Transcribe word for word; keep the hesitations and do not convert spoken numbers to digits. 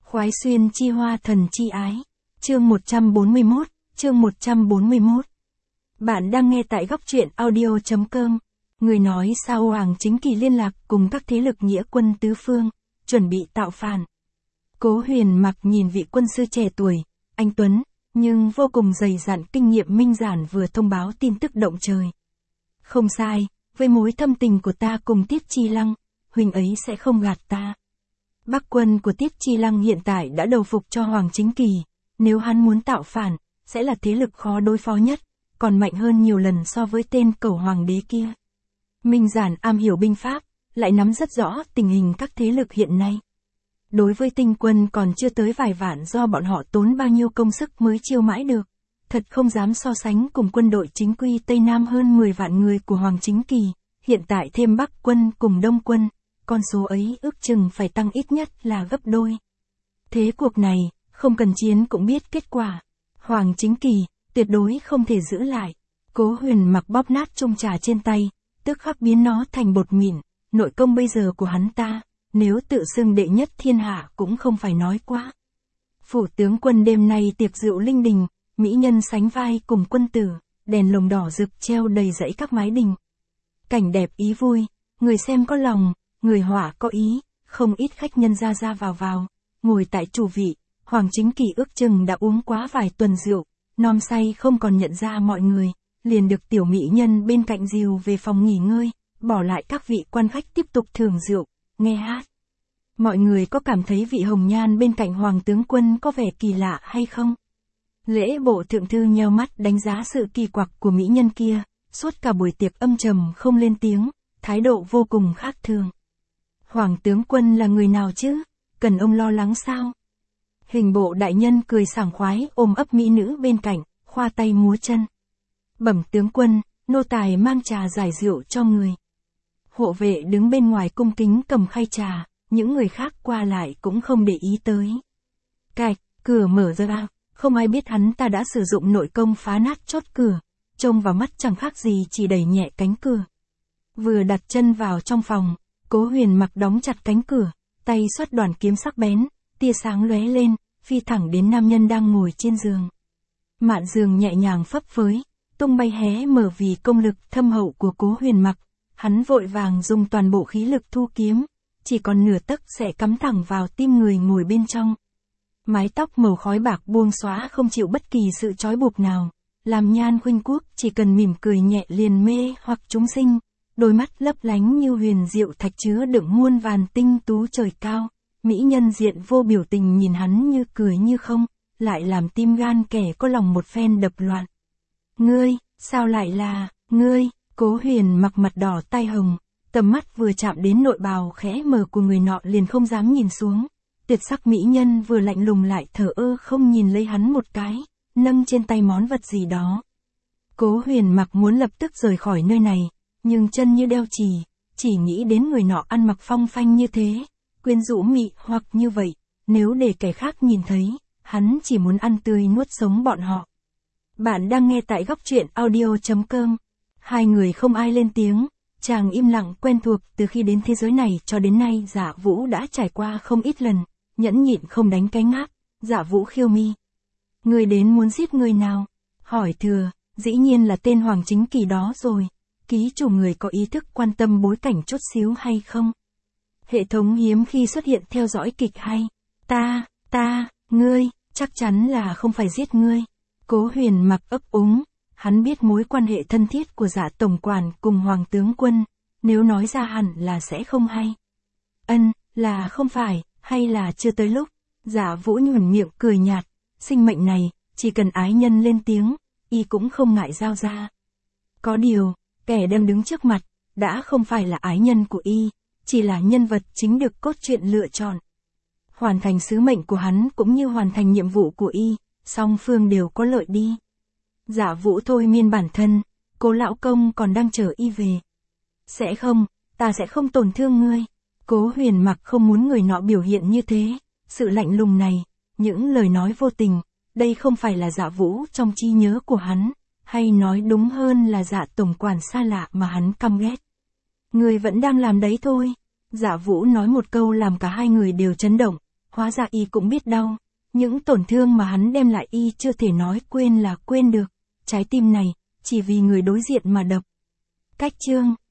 Khoái xuyên chi hoa thần chi ái. Chương một trăm bốn mươi mốt, chương một trăm bốn mươi mốt. Bạn đang nghe tại góc truyện audio chấm com. Người nói sao Hoàng Chính Kỳ liên lạc cùng các thế lực nghĩa quân tứ phương, chuẩn bị tạo phản. Cố Huyền Mặc nhìn vị quân sư trẻ tuổi, anh tuấn, nhưng vô cùng dày dặn kinh nghiệm minh giản vừa thông báo tin tức động trời. Không sai, với mối thâm tình của ta cùng Tiết Chi Lăng, huynh ấy sẽ không gạt ta. Bắc quân của Tiết Chi Lăng hiện tại đã đầu phục cho Hoàng Chính Kỳ, nếu hắn muốn tạo phản, sẽ là thế lực khó đối phó nhất, còn mạnh hơn nhiều lần so với tên cẩu hoàng đế kia. Minh giản am hiểu binh pháp, lại nắm rất rõ tình hình các thế lực hiện nay. Đối với tinh quân còn chưa tới vài vạn do bọn họ tốn bao nhiêu công sức mới chiêu mãi được, thật không dám so sánh cùng quân đội chính quy Tây Nam hơn mười vạn người của Hoàng Chính Kỳ, hiện tại thêm Bắc quân cùng Đông quân, con số ấy ước chừng phải tăng ít nhất là gấp đôi. Thế cuộc này, không cần chiến cũng biết kết quả. Hoàng Chính Kỳ, tuyệt đối không thể giữ lại. Cố Huyền Mặc bóp nát chung trà trên tay, tức khắc biến nó thành bột mịn, nội công bây giờ của hắn ta, nếu tự xưng đệ nhất thiên hạ cũng không phải nói quá. Phủ tướng quân đêm nay tiệc rượu linh đình, mỹ nhân sánh vai cùng quân tử, đèn lồng đỏ rực treo đầy dãy các mái đình. Cảnh đẹp ý vui, người xem có lòng, người họa có ý, không ít khách nhân ra ra vào vào, ngồi tại chủ vị, Hoàng Chính Kỳ ước chừng đã uống quá vài tuần rượu, nom say không còn nhận ra mọi người, liền được tiểu mỹ nhân bên cạnh dìu về phòng nghỉ ngơi, bỏ lại các vị quan khách tiếp tục thưởng rượu, nghe hát. Mọi người có cảm thấy vị hồng nhan bên cạnh Hoàng tướng quân có vẻ kỳ lạ hay không? Lễ bộ thượng thư nheo mắt đánh giá sự kỳ quặc của mỹ nhân kia, suốt cả buổi tiệc âm trầm không lên tiếng, thái độ vô cùng khác thường. Hoàng tướng quân là người nào chứ? Cần ông lo lắng sao? Hình bộ đại nhân cười sảng khoái ôm ấp mỹ nữ bên cạnh, khoa tay múa chân. Bẩm tướng quân, nô tài mang trà giải rượu cho người. Hộ vệ đứng bên ngoài cung kính cầm khay trà, những người khác qua lại cũng không để ý tới. Cạch, cửa mở ra, không ai biết hắn ta đã sử dụng nội công phá nát chốt cửa, trông vào mắt chẳng khác gì chỉ đẩy nhẹ cánh cửa. Vừa đặt chân vào trong phòng, Cố Huyền Mặc đóng chặt cánh cửa, tay xoát đoàn kiếm sắc bén, tia sáng lóe lên, phi thẳng đến nam nhân đang ngồi trên giường. Mạn giường nhẹ nhàng phấp phới, tung bay hé mở vì công lực thâm hậu của Cố Huyền Mặc, hắn vội vàng dùng toàn bộ khí lực thu kiếm, chỉ còn nửa tấc sẽ cắm thẳng vào tim người ngồi bên trong. Mái tóc màu khói bạc buông xóa không chịu bất kỳ sự trói buộc nào, làm nhan khuynh quốc chỉ cần mỉm cười nhẹ liền mê hoặc chúng sinh, đôi mắt lấp lánh như huyền diệu thạch chứa đựng muôn vàn tinh tú trời cao, mỹ nhân diện vô biểu tình nhìn hắn như cười như không, lại làm tim gan kẻ có lòng một phen đập loạn. Ngươi, sao lại là, ngươi? Cố Huyền Mặc mặt đỏ tai hồng, tầm mắt vừa chạm đến nội bào khẽ mờ của người nọ liền không dám nhìn xuống. Tuyệt sắc mỹ nhân vừa lạnh lùng lại thờ ơ không nhìn lấy hắn một cái, nâng trên tay món vật gì đó. Cố Huyền Mặc muốn lập tức rời khỏi nơi này, nhưng chân như đeo chì, chỉ nghĩ đến người nọ ăn mặc phong phanh như thế, quyến rũ mị hoặc như vậy, nếu để kẻ khác nhìn thấy, hắn chỉ muốn ăn tươi nuốt sống bọn họ. Bạn đang nghe tại góc truyện audio chấm com. Hai người không ai lên tiếng, chàng im lặng quen thuộc từ khi đến thế giới này cho đến nay. Dạ Vũ đã trải qua không ít lần, nhẫn nhịn không đánh cái ngáp. Dạ Vũ khiêu mi. Người đến muốn giết người nào? Hỏi thừa, dĩ nhiên là tên Hoàng Chính Kỳ đó rồi. Ký chủ người có ý thức quan tâm bối cảnh chút xíu hay không? Hệ thống hiếm khi xuất hiện theo dõi kịch hay. Ta, ta, ngươi, chắc chắn là không phải giết ngươi. Cố Huyền Mặc ấp úng, hắn biết mối quan hệ thân thiết của Dạ tổng quản cùng Hoàng tướng quân, nếu nói ra hẳn là sẽ không hay. Ân, là không phải, hay là chưa tới lúc? Dạ Vũ nhuần miệng cười nhạt, sinh mệnh này, chỉ cần ái nhân lên tiếng, y cũng không ngại giao ra. Có điều, kẻ đem đứng trước mặt, đã không phải là ái nhân của y, chỉ là nhân vật chính được cốt truyện lựa chọn. Hoàn thành sứ mệnh của hắn cũng như hoàn thành nhiệm vụ của y, song phương đều có lợi đi. Dạ Vũ thôi miên bản thân, Cố lão công còn đang chờ y về. Sẽ không, ta sẽ không tổn thương ngươi. Cố Huyền Mặc không muốn người nọ biểu hiện như thế, sự lạnh lùng này, những lời nói vô tình, đây không phải là Dạ Vũ trong trí nhớ của hắn, hay nói đúng hơn là Dạ tổng quản xa lạ mà hắn căm ghét. Ngươi vẫn đang làm đấy thôi. Dạ Vũ nói một câu làm cả hai người đều chấn động, hóa ra y cũng biết đau. Những tổn thương mà hắn đem lại y chưa thể nói quên là quên được. Trái tim này, chỉ vì người đối diện mà đập. Cách chương